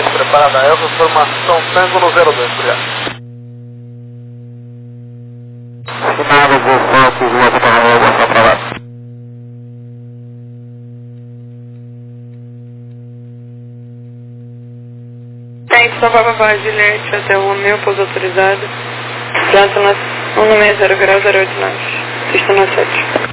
18, preparada a Elsa, formação Tango no 02, obrigado. Sinado, vou foco, vou para a Elsa, só para lá. Tem que salvar para baixo, Juliette, até o meu pouso autorizado. Planta na 160 grau 089. Pista na 7.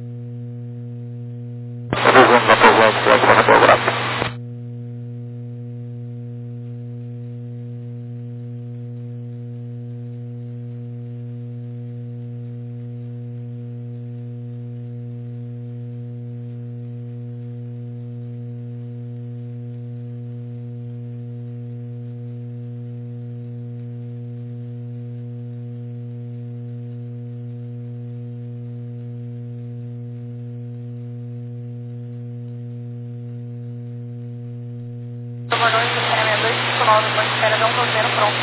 Boa noite, Cérebro 259, pode espera, dá um cruzeiro pronto.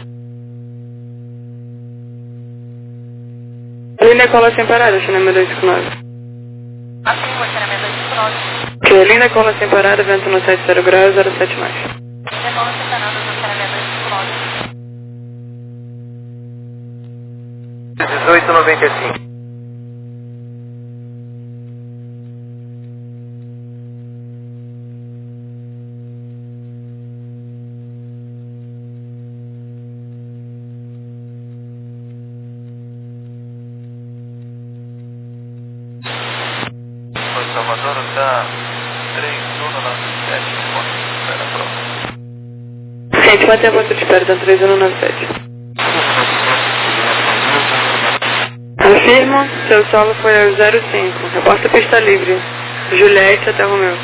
Linda cola sem parada, Cérebro 259. Assim, vou Cérebro 259. Que linda cola sem parada, vento no 70 graus 07 mais. Linda cola sem parada, do Cérebro 259. 18,95. Salvador, tá 3197, espera pronto. Gente, mantém a ponta de espera, tá 3197. Afirmo, seu solo foi ao 05. Reporta pista livre. Juliette até Romeu.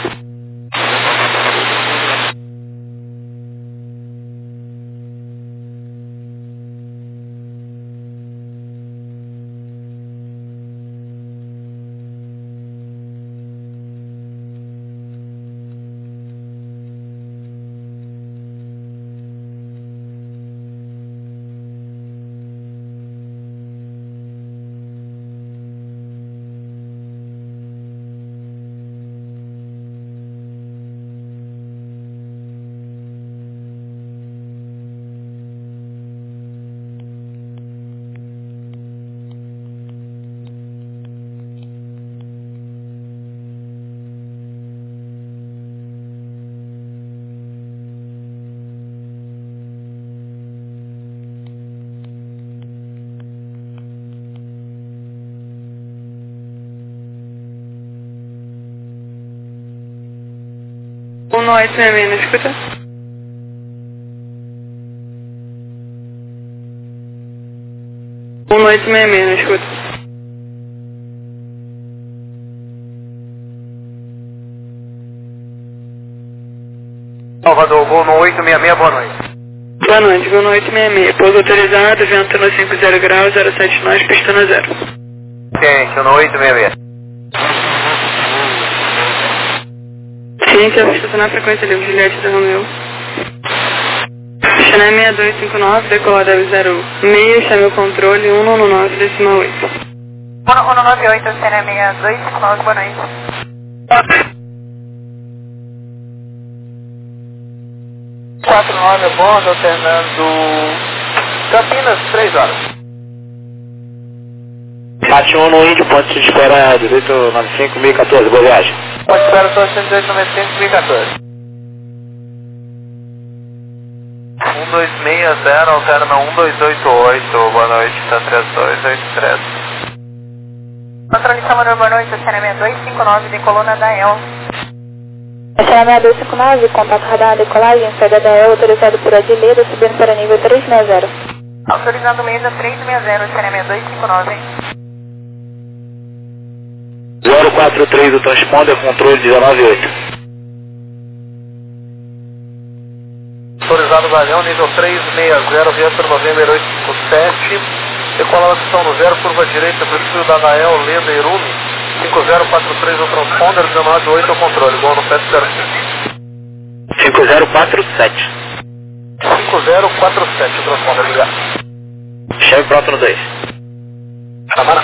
Um noite, minha menina, escuta. Um noite, minha menina, escuta. Salvador, gol no 866, boa noite. Boa noite, Gol no 866. Pouso autorizado, vento no 50 graus 07 nós, pista na 0. Gente, no 866. Ciência, pista na frequência livre, Juliette da Romeu. Chanel 6259, decolada 06, chame o controle 199, decimal 8. 198, Cérebro 259, boa noite. 49 é bom, alternando Campinas, 3 horas. Bate 1 no índio, ponto de espera 1895, 1014, boa viagem. Pode esperar só 118,95, 2014. 1260, alterna 1288, boa noite, tá 3283. Controle Salvador, boa noite, Cérebro 259, de coluna da El. Cérebro 259, contato radar decolagem, saída da El, autorizado por Adileda, subindo para nível 360. Autorizado Leda 360, Cérebro 259. 043 do transponder, controle 198. Autorizado Galhão, nível 360, Viator November 857. Decola opção no 0, curva direita, perfil da Gael, Leda Irumi. 5043 no transponder, 198 ao controle, igual no 705. 5047. 5047 o transponder, ligado. Chame pronto no 2. Camarada.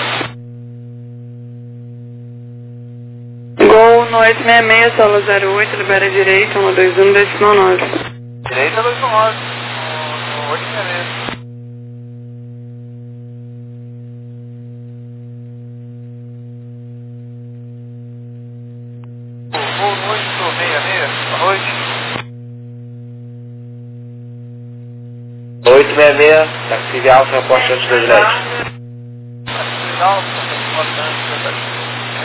Gol no 866, solo 08, libera direita, 121, decimal 9. Direita 219, no 866. Voo no 866, boa noite. 866, taxi de alfa, aposta antes das 10. Taxi Alfa, aposta antes das 10.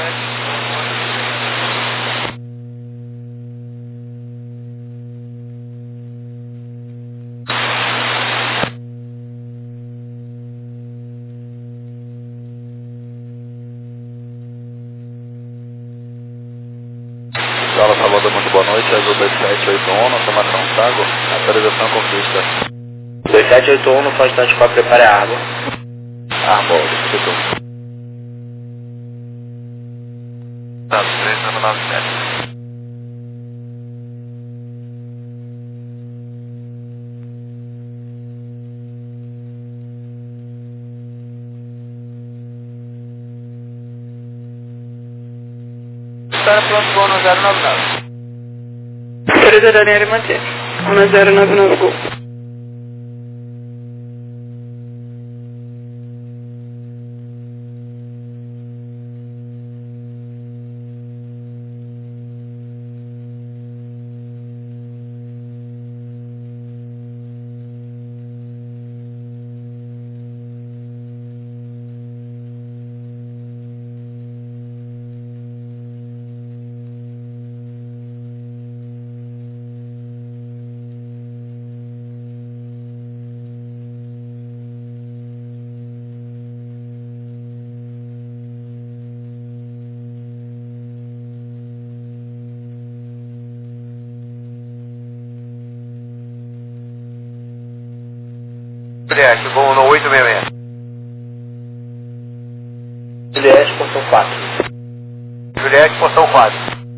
Fala, Salvador, muito boa noite. Azul 2781, Tomação Sago. Atualização conquista. 2781, no constante 4, prepare a água. Armou, escutou. Tá, 3097. Espera pronto, voo no 099. Autorizado aérea manter. 1099 Gol. Juliette, voo no 866. Juliette, portão 4. Juliette, portão 4.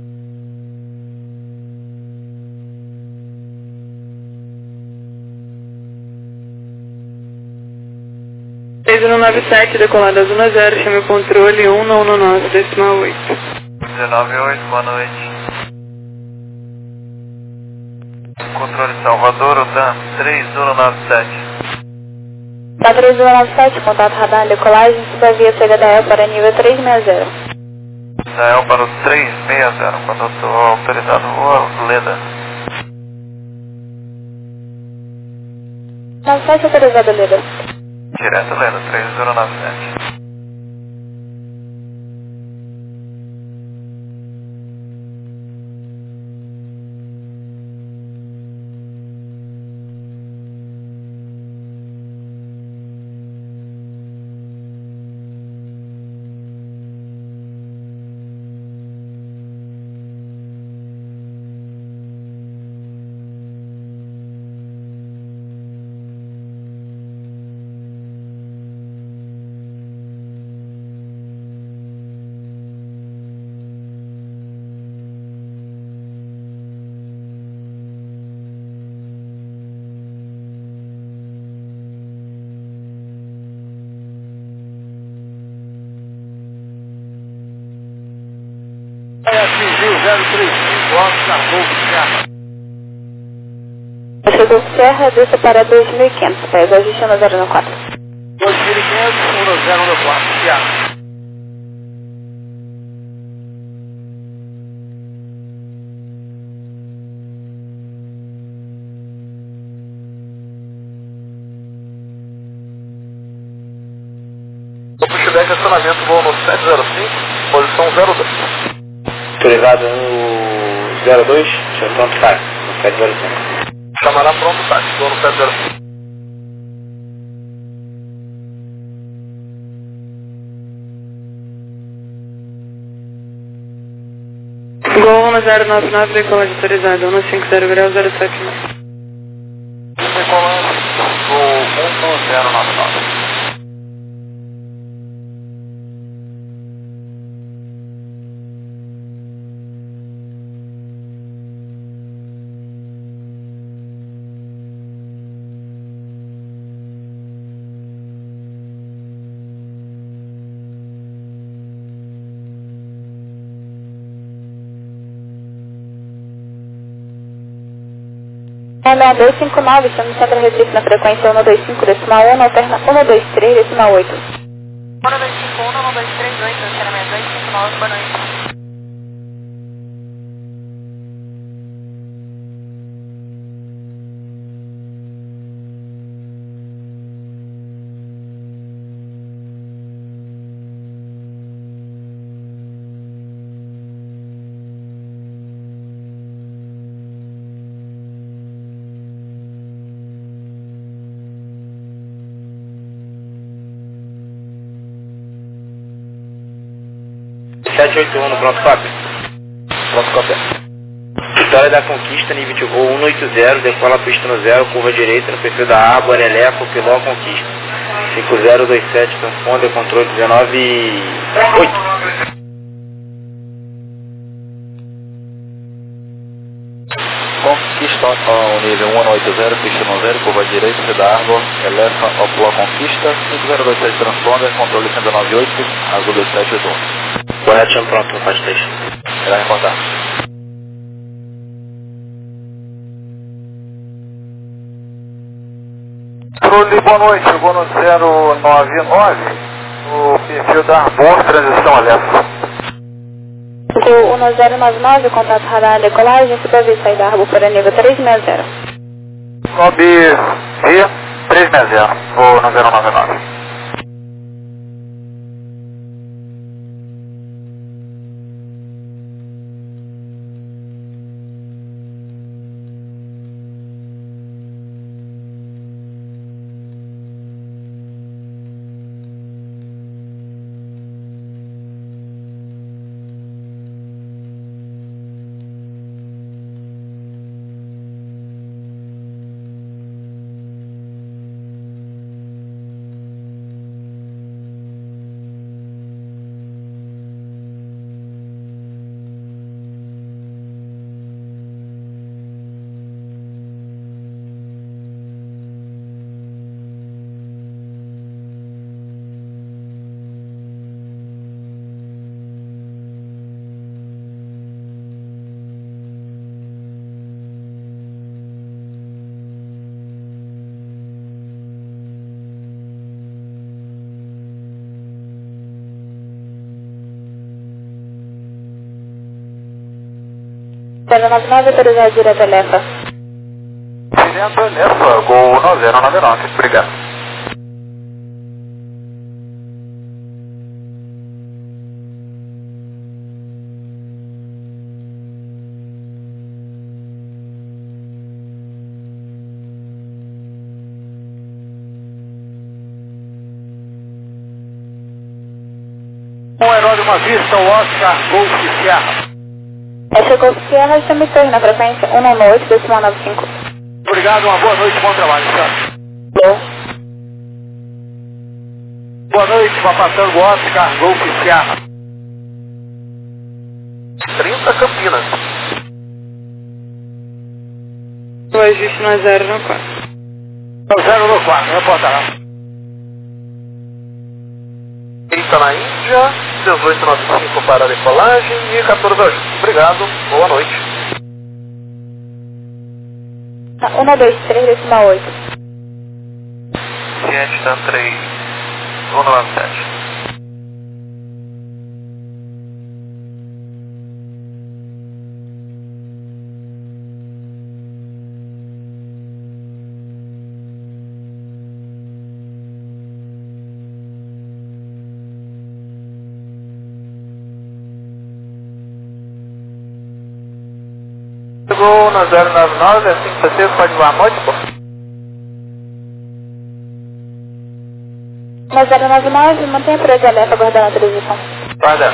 No 97, decolado azul 0, chame o controle 199, decimal 8. 198, boa noite. Controle Salvador, OTAN 3097. Da 3097, contato radar, decolagem, suba via CHDL para nível 360. Israel para o 360, condutor autorizado, voa, Leda. 97 autorizado, Leda. Direto Leda, 3097. Atingiu 035, alto na Golfo Serra. Chegou Serra, desça para 2.500, pés, ajuste no 094. 2.500, 1094, Serra. Grupo Chile, estacionamento, voo no 705, posição 02. Autorizado no 02, seu pronto sai, no 705. Chamará pronto, táxi, voo no 705. Gol 1099, decolagem autorizada, 150 graus 079. Decolando, voo 11099. Leão 259, estamos no Centro Recife na frequência 125,1, alterna 123,8. 1251, 1238, estacionamento 259, boa noite. no pronto cópia. Pronto, cópia. Vitória da Conquista, nível de voo 180, decola pista no 0, curva direita, no perfil da Água, Areleco, Piló, Conquista. 5027, transponder, controle 19,8. Conquista ao nível 180, pista no 0, curva direita, perfil da Água, Elefa, Opla, Conquista. 5027, transponder, controle 198, azul 2781. Correto, chama pronto, no faz 3. Irá reportar. Controle, boa noite, chegou no 099, o perfil da Arbor, transição Alefa. Gol 1099, contato radar decolagem, supervisa saída Arbor para nível 360. Sobe V 360, vou no 099. Zero 99, autorizado direto Elefa. Direto Elefa, Gol 1099, obrigado. Um aeródromo à vista, o Oscar Golf Sierra. Chegou Sierra, chame torre na frequência 198,95. Obrigado, uma boa noite, bom trabalho, senhor. Alô? Boa noite, vai passando o Oscar Golf Sierra. 30 Campinas. O ajuste no 0 no 4. 0 no 4, reportará. Eita na Índia, 1895 para a decolagem e 14 ajuste. Obrigado, boa noite. 123,8. Ciente está 3, 197. Chegou na 099, assim que você pode voar à noite, pô? Na 099, mantenha por aí Elefa aguardando a transição. Guarda.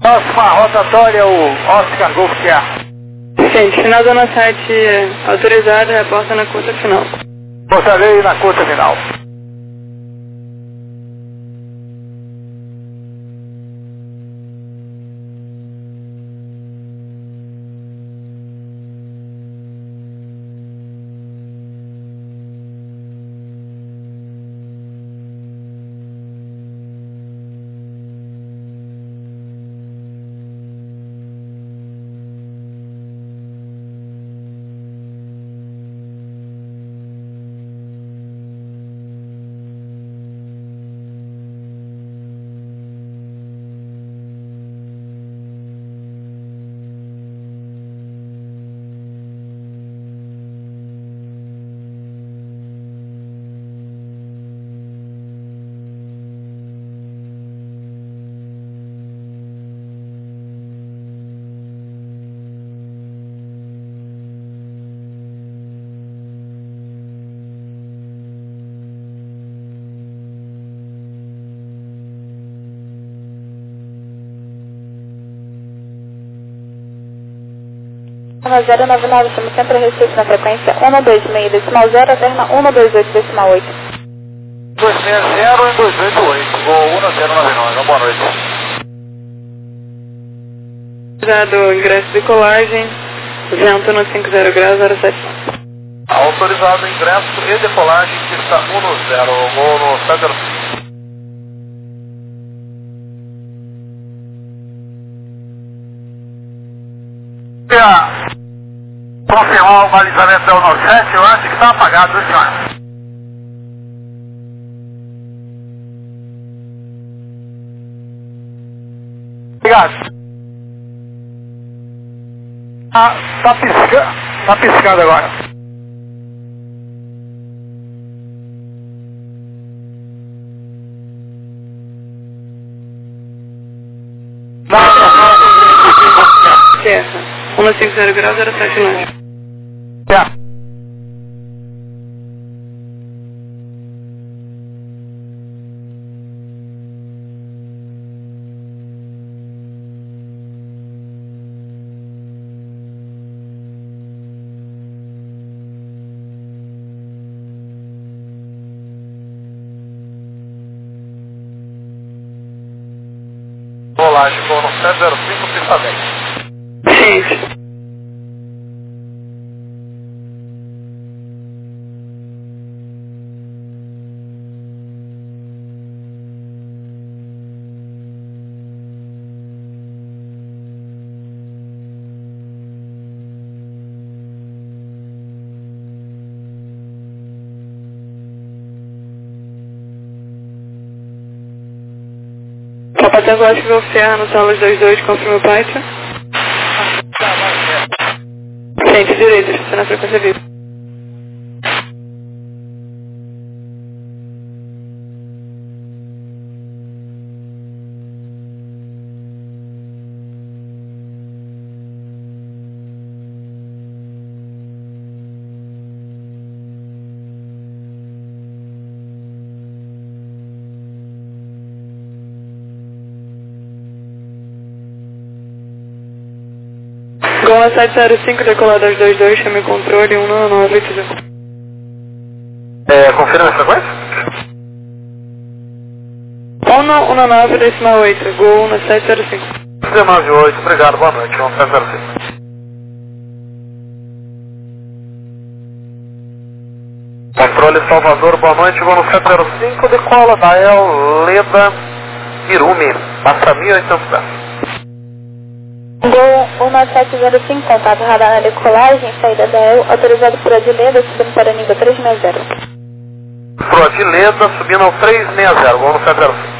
Próxima rotatória, o Oscar Golf Sierra. Gente, final zona 7 autorizada, reporta na curta final. Postarei na curta final. Uma 099, estamos sempre a Recife na frequência 126 decimal 0, alterna 128 decimal 8. 260 em 288, voo 1099, boa noite. Autorizado ingresso de decolagem, vento no 50 graus, 07. Autorizado ingresso e decolagem, pista 10, voo no 705. Confirmar o balizamento da 197, eu acho que está apagado, viu, senhor? Obrigado. Tá piscando agora. Serra, 150 graus, 079. Rolagem, voo no 705, pista 10. Gente. Capitão Gótico Golf Sierra no Salas 22, confirma o pátio. Frente direita, estaciona na frequência viva. Gola 705, decolada aos 22, chame controle 19982. Confirma a frequência? 199 decimal 8, Gol 1705. 198, obrigado, boa noite, vamos 705. Controle Salvador, boa noite, voo no 705, decola da El Leda Irumi, passa 1.800 pés. Gol 1705, contato radar na decolagem, saída da EL, autorizado por Adileda, subindo para nível 360. Pro Adileda, subindo ao 360, voo no 705.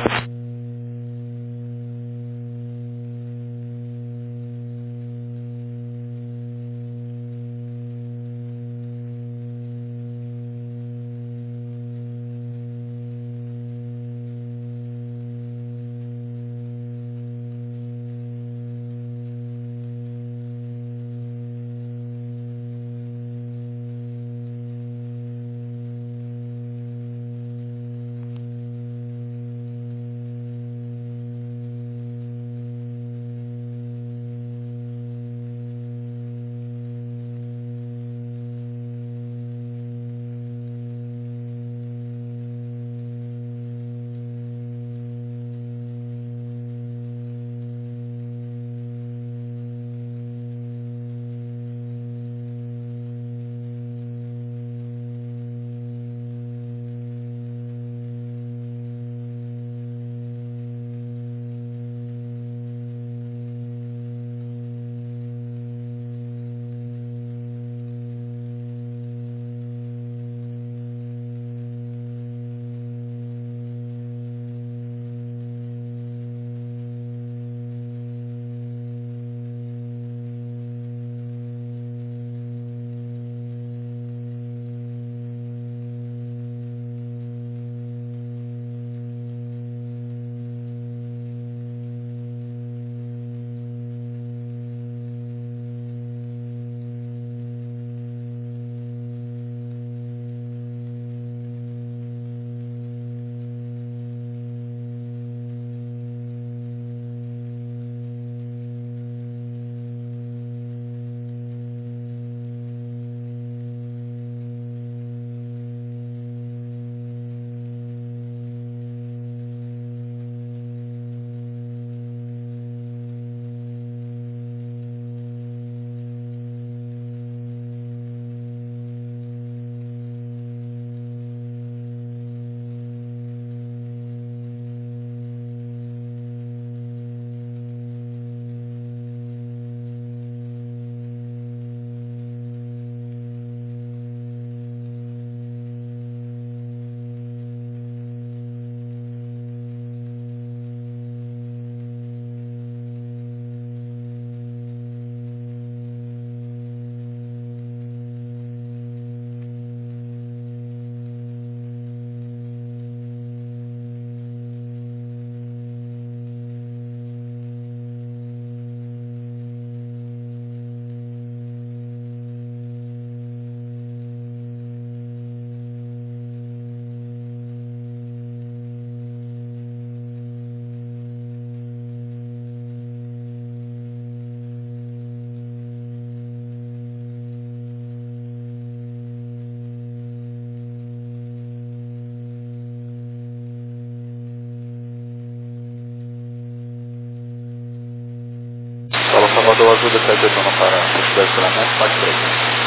Salvador Azul 1781 para possibilidade de lançamento, parte 3.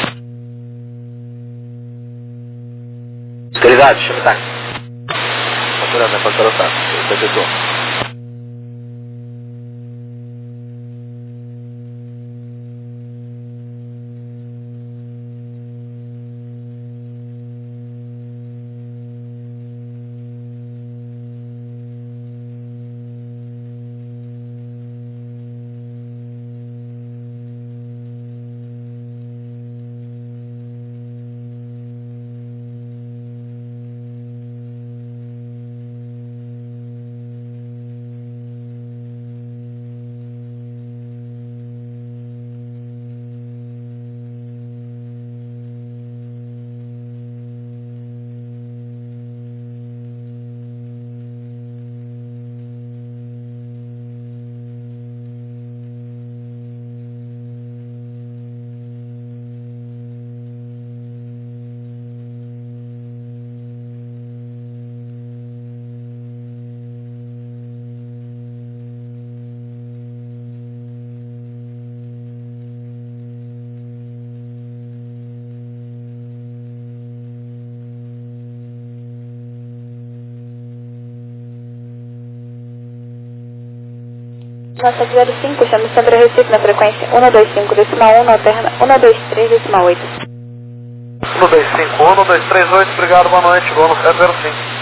Autorizado, chama o táxi. Autorizado, pode para o táxi, 1781. Nossa 05, chama Sandra Recife na frequência 125,1, alterna 123,8. 125, 1238, obrigado, boa noite, voo no 705.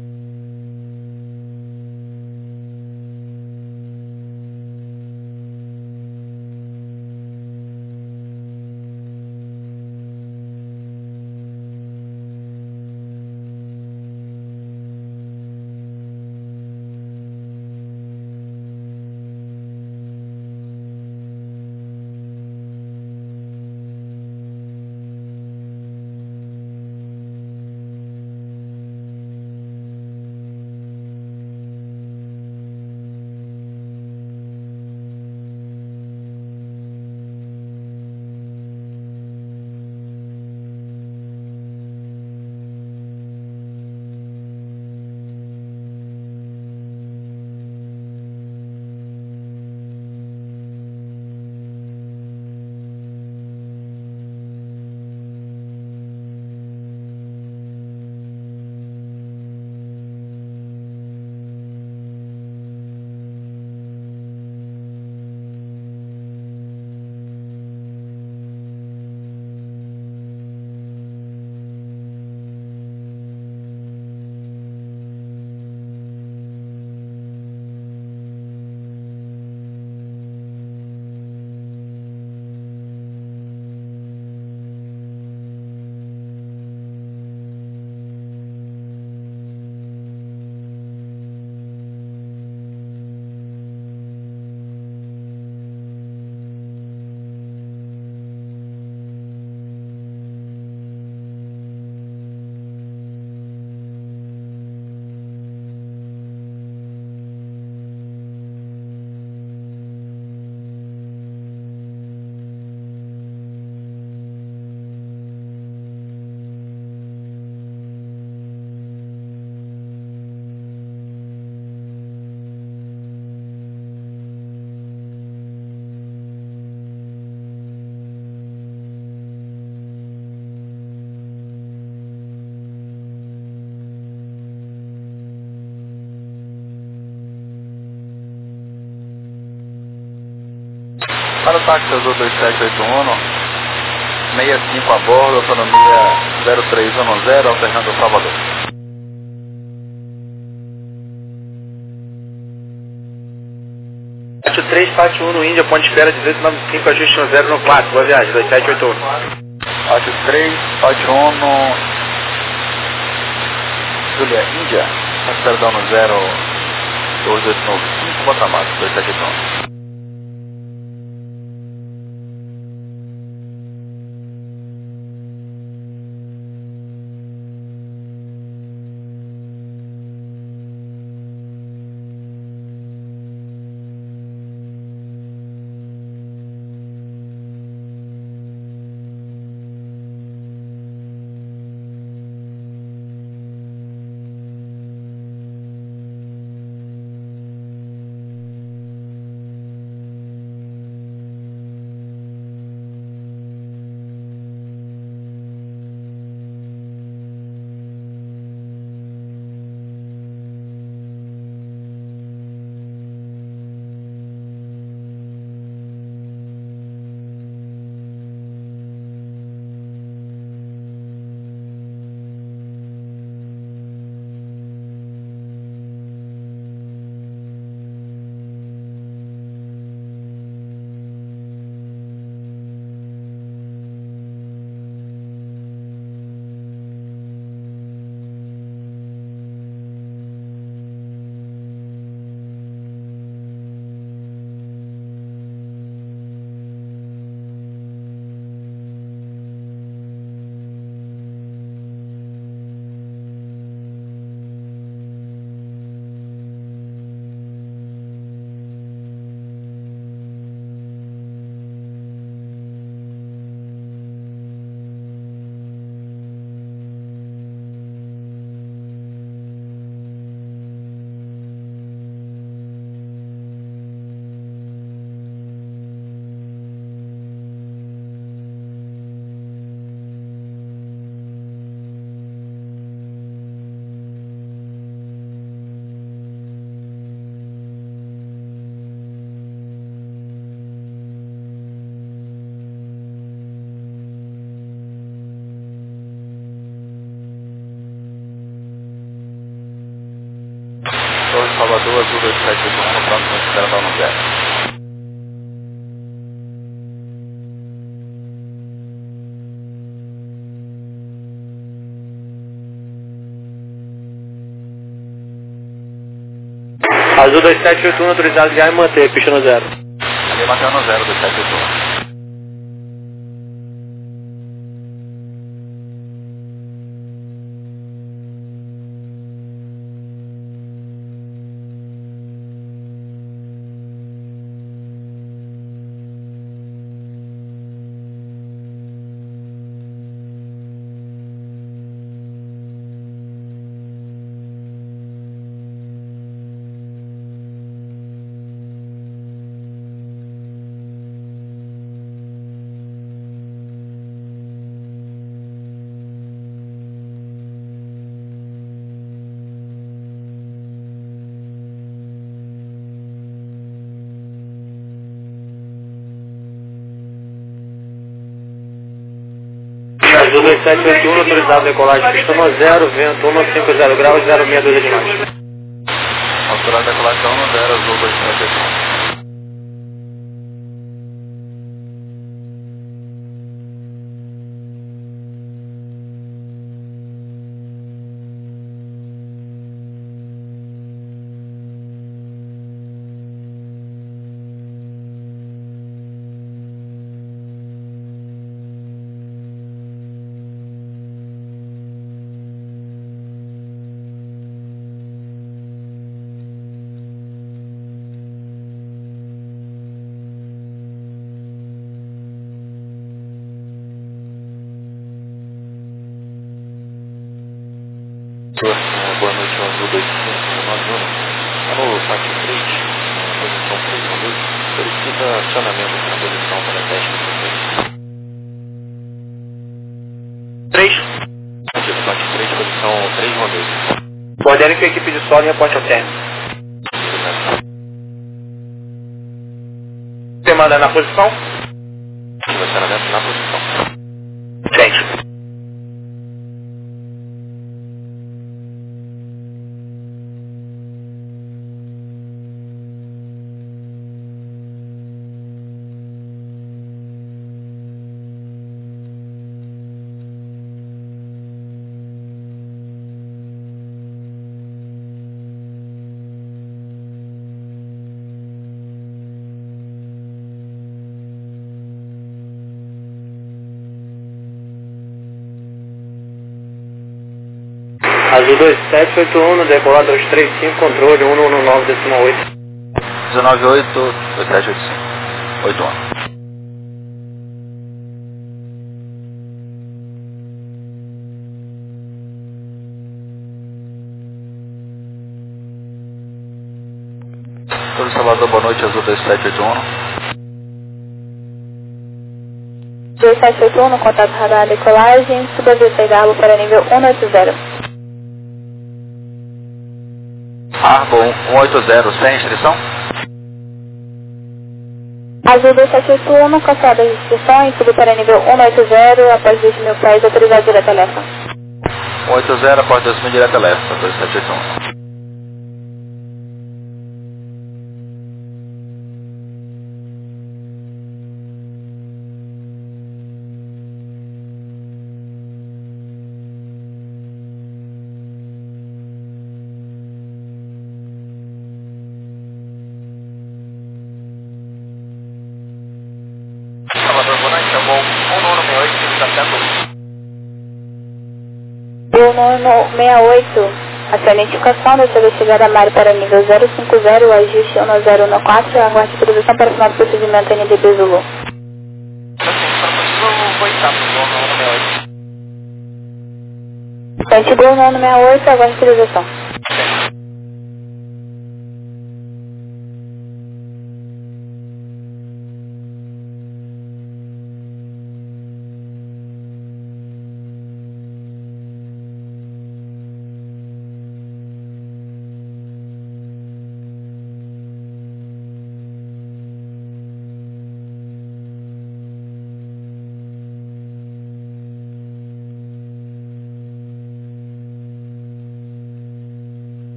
Para o táxi Azul 2781, 65 a bordo, autonomia 0310, alternando Salvador. Pátio 3, Pátio 1 no Índia, ponte de espera 1895, ajuste no 014, boa viagem, 2781. Pátio 3, Pátio 1 no Julia, Índia, perdão, no 02895, Botamata, 2781. 2781, próximo espera para no 0. Azul 2781, autorizado já e manter, pista no 0. Ali mantendo no 0, 2781. Azul 2781, autorizado decolagem, pista no 0, vento 150 graus, 062 de mais. Autorizado decolação no 0, Azul 2781. Boa noite, Azul 2591. Está no FAC 3, posição 312. Solicita acionamento aqui na posição para teste de frequência. 3. Ativo FAC 3, posição 312. Coordene com a equipe de solo e reporte ao término. Você manda na posição? Ativo acionamento na posição. Frente. Azul 2781, decolar 235, controle 119,8. 198, 2785. 81. Todo Salvador, boa noite, Azul 2781. 2781, no contato radar decolagem, suba a Garbo para nível 180. Arbon 180, sem restrição? Azul 2781, cancela as restrições, suba para nível 180, após 2.000 pés, autorizado direto a leste. 180, após 2000 direto a leste, 2781. Salvador, boa noite, Arbon 1968, está sendo 168, a sua identificação da sua chegada a mar para nível 050, ajuste 1014, aguarde autorização para final do procedimento NDB Zulu. Sentido 168, aguarde autorização.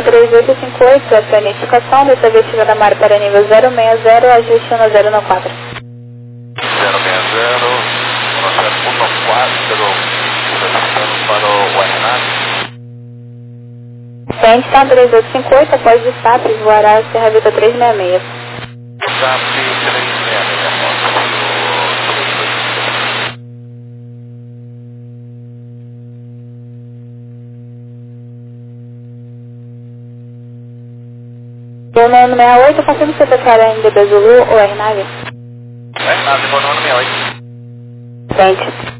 3858, a sua identificação, dessa vez chegada Mário para nível 060, ajuste 1094. 060, 1014, solicitando para o Guaraná. Sandtown 3858, após o SAP, voará a Serra Vita 366. SAP 366, Bonono 68, consigo você declarar em DB Zulu ou RNAV? RNAV, Bonono 68. Frente.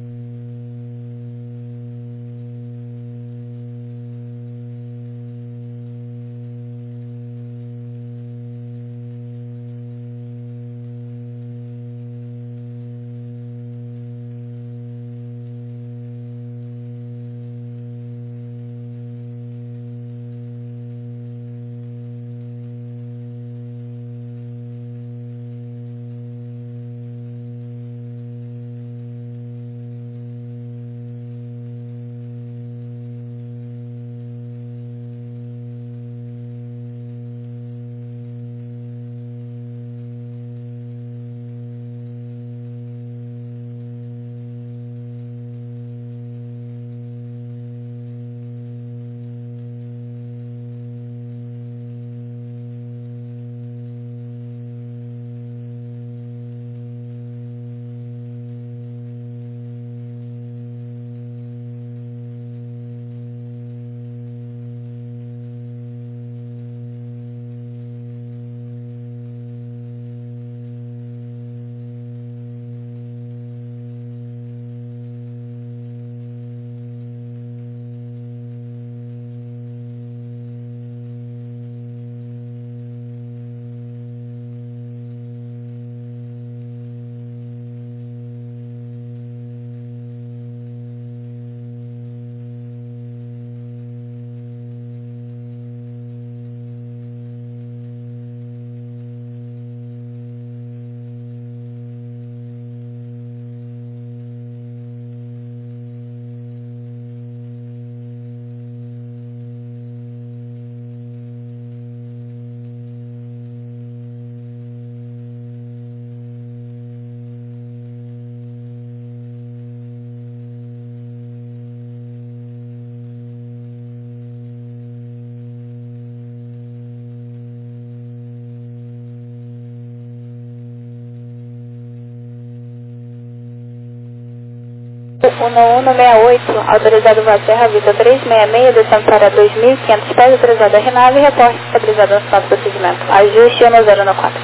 Uno 168, autorizado voo Serra Vita 366, descendo para 2.500 pés, autorizado a RNAV, reporte estabilizado no nosso procedimento. Ajuste 1094.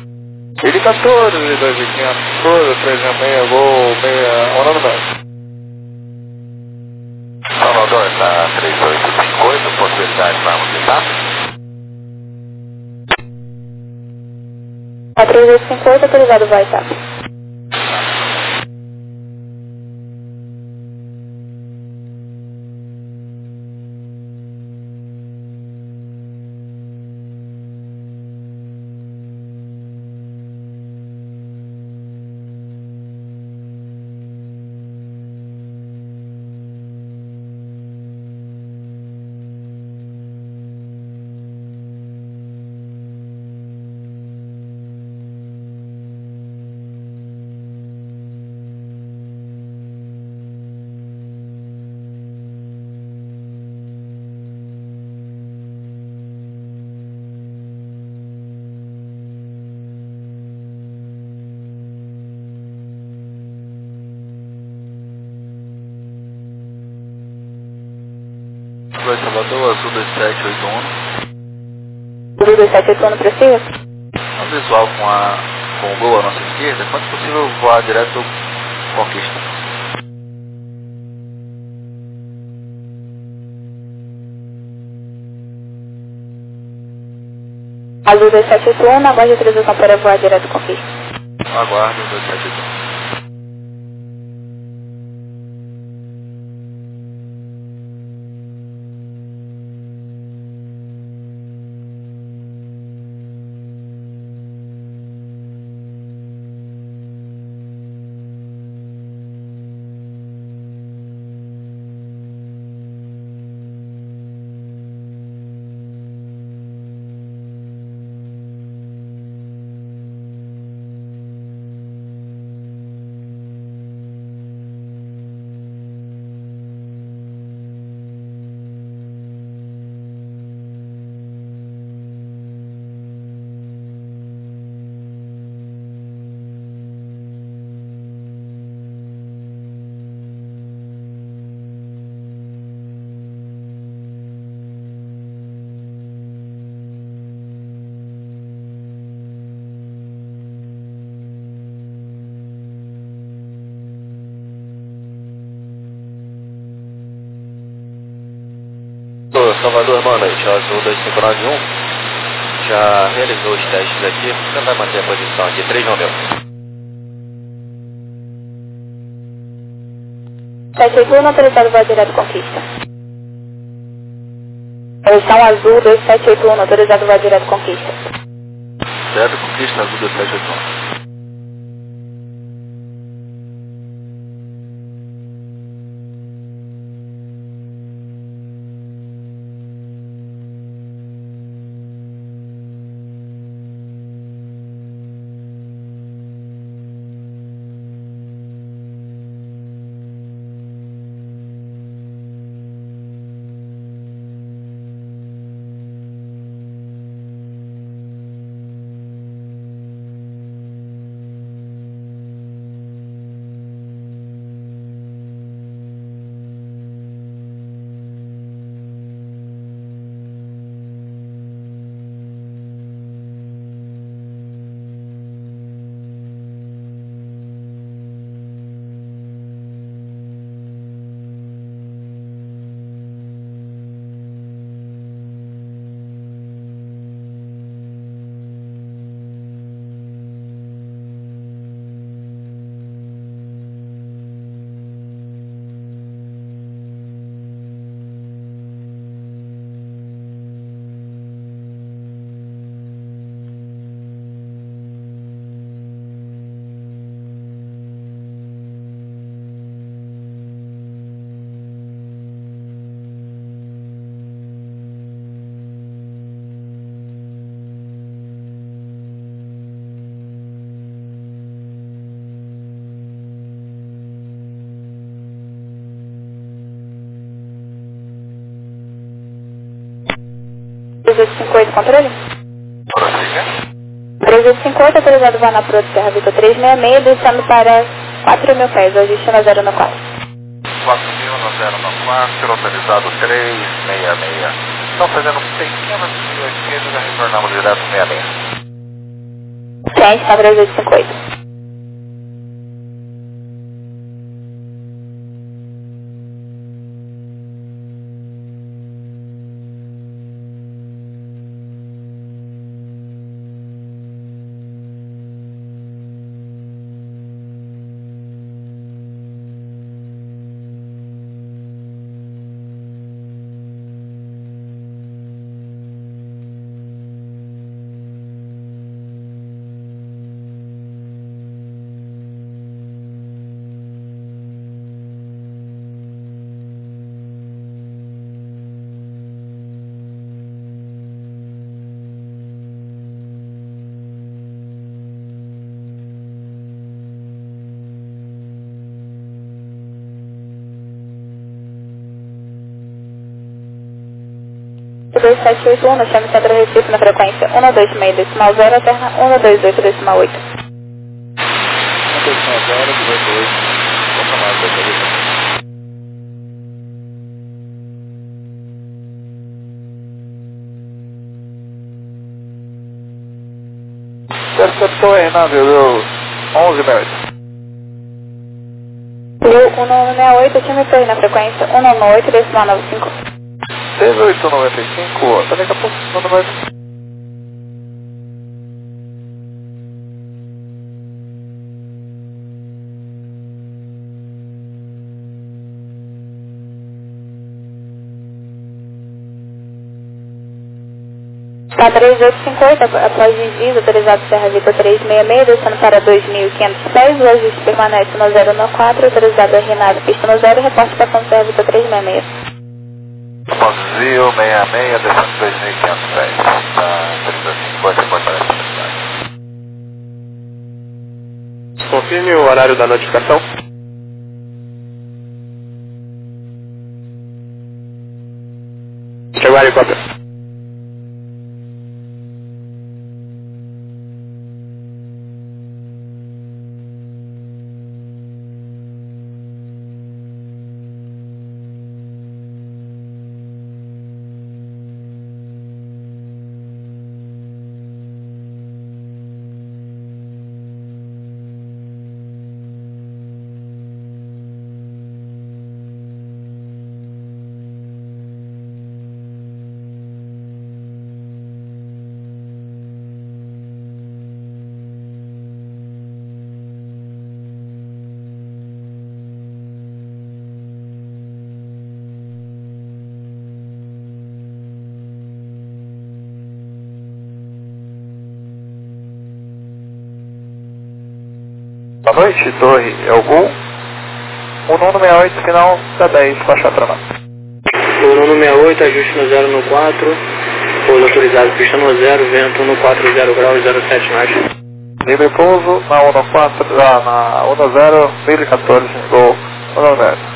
Ele 14, 2500, 366, gol 6, Orlando Médio. Salvador, tá 3858, possibilidade para mobilizar? 3858, autorizado voo SAP. Salvador, Azul 2781. Azul 2781 prossiga? No visual com o gol à nossa esquerda, quanto possível voar direto Conquista. Azul 2781, aguarde autorização para voar direto Conquista. Aguardo 2781. Salvador, boa noite. Azul 2591. Já realizou os testes aqui. Você vai manter a posição aqui, 390. 781, autorizado voo direto Conquista. Posição azul 2781, autorizado voo direto Conquista. Direto Conquista, azul 2781. Controle? 358, autorizado voo na Proto Serra Vitor 366, descendo para 4.000 pés, hoje destino 094. 4.000 no 094, autorizado 366. Estão fazendo pequenas desvios e já retornamos direto 66. Ciente, para 358. O 2781, nós temos Centro Recife na frequência 126.0 terra 128.8. 126.0, 228. Confirmado, beleza. Percepção aí, navio 1168. Rio 1968, time PI na frequência 198.95. 6895, tá daqui a pouco, não vai... Está 3850, após desvio, autorizado Serra Vitor 366, descendo para 2.500 pés, o ajuste permanece no 094, autorizado a Renato, pista no 0, reporte para São Serra Vitor 366. Vazio 66, descendo 2.500 pés. Tá, 350, reportagem da cidade. Confirme o horário da notificação. Chegou a helicóptero. Boa noite, Torre, é o Gol. 1168, final da 10, baixar para nós. 1168, ajuste no 0 no 4, pouso autorizado, pista no 0, vento no 40 graus, 07 mais. Livre pouso na 14, na 10, 1014, Gol, 10.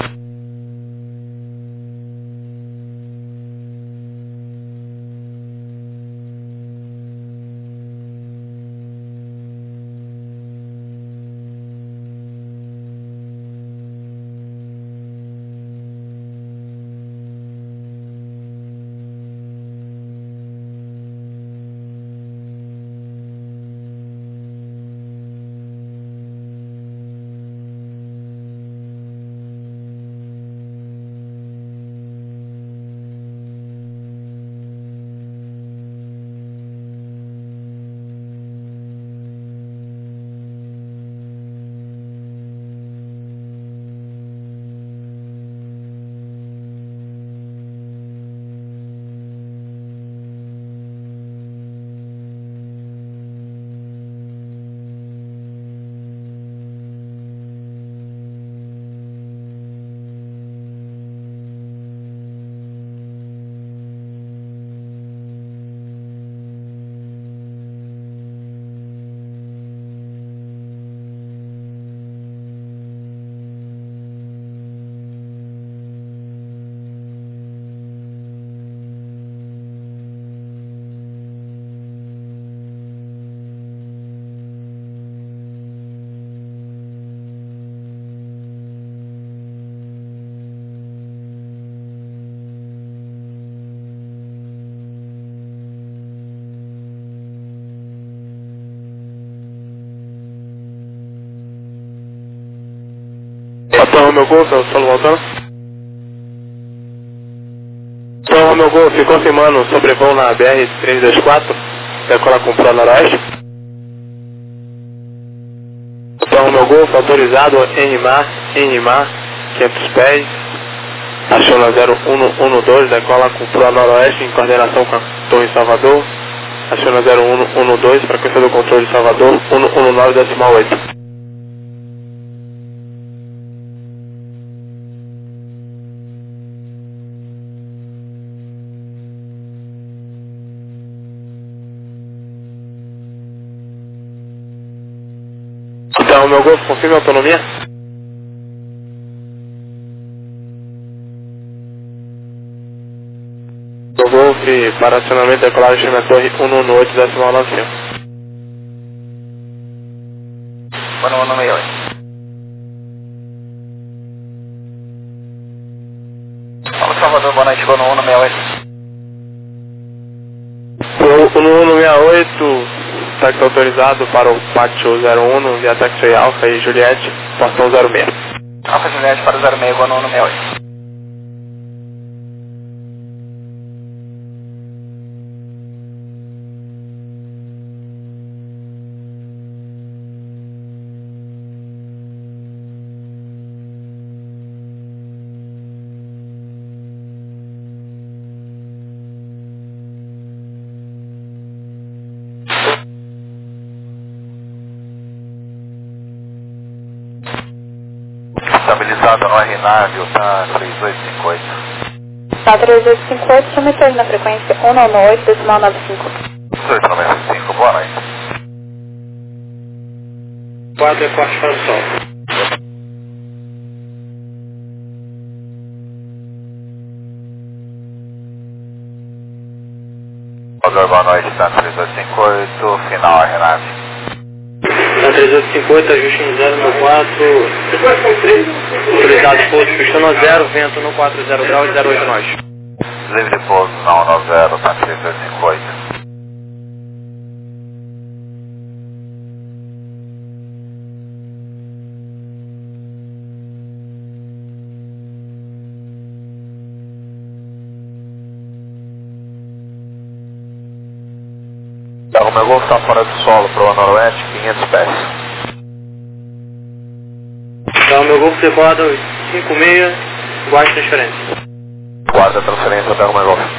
Então, meu Golf, é o solo voltando. Então, meu Golf, confirmando sobrevoo na BR-324, decola com Pro Noroeste. Então, meu Golf, autorizado em mar, 500 pés, achou na 0112, decola com Pro Noroeste em coordenação com a Torre Salvador, achou na 0112, frequência do controle de Salvador, 119,8. Então, meu Golf, confirme a autonomia. Meu Golf, para acionamento decolagem na torre 118,95. 1168. Fala, Salvador, boa noite, vou no 168. No 168, táxi autorizado para o pátio 01, via táxi Alfa e Juliette, portão 06. Alfa Juliette para o 06, vou no 168. Estabilizado no RNAV, tá 3858. Tá 3858, chama retorno na frequência 198, decimal 95. 3895, boa noite. 4 é corte para o sol. Boa noite, tá 3858, final RNAV. Na 3858, ajuste no 0 no 4, autorizado pouso, pista no 0, vento no 40 graus, 08 nós. Livre pouso na 190, tá 3858. O meu Golf está fora do solo para o noroeste, 500 pés. Então, meu Golf decola 56, guarde transferência. Guarda a transferência até o meu Golf.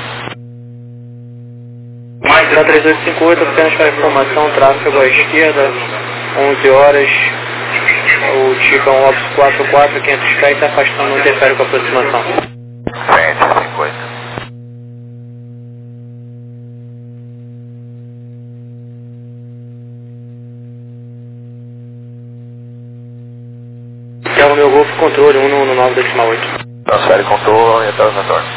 Da 3858, apenas para informação, tráfego à esquerda, 11 horas, o Chico 44, 500 pés, está afastando, não interfere com a aproximação. Frente, 50. Que é o meu Golf controle 119.8. Transfere controle e até o retorno.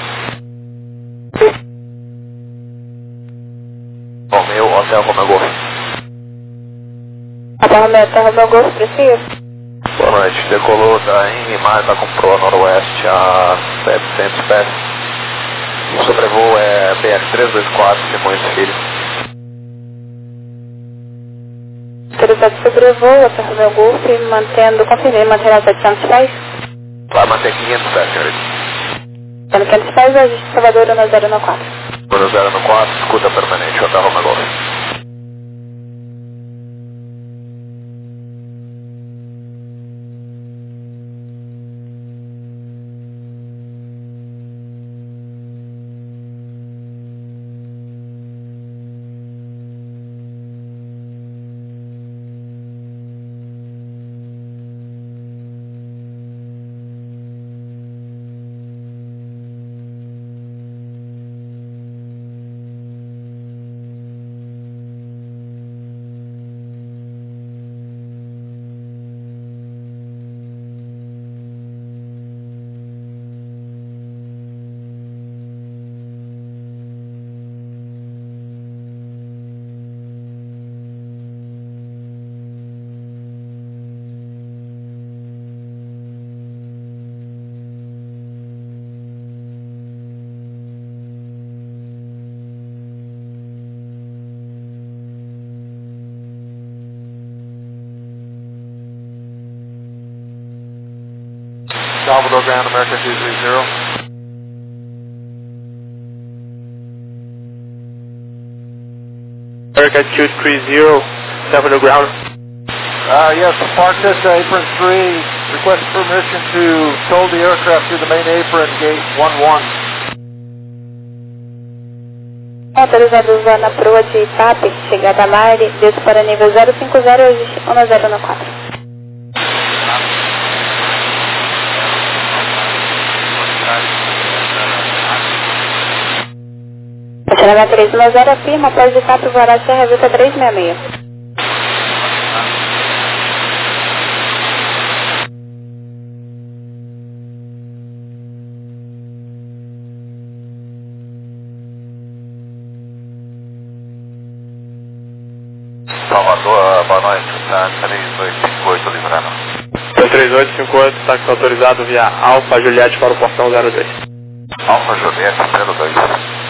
Romeu, hotel Romeu Golf. Hotel Romeu Golf, precisa? Boa noite, decolou da Enimar, está com proa noroeste a 700 pés. O sobrevoo é BR-324, Simões Filho. Autorizado sobrevoo, Hotel Romeu Golf, confirmei, mantendo a 700 pés. Vai manter 500 pés, senhorita. Tendo 500 pés, ajuste Salvador 1094. 1094, escuta permanente, Hotel Romeu Golf. Salvador Grand American 230. America 230, Salvador Ground. Yes, park this apron 3. Request permission to tow the aircraft through the main apron, gate 11. Autorizado usando a proa de TAP, chegada a Mare, desce para nível 050, ajuste 1094. Acionamento 310, afirma, após de TAP voará Serra Vista 366. Salvador, boa noite, tá 3858 livrando. 3858, táxi autorizado via Alfa Juliette para o portão 02. Alfa Juliette 02.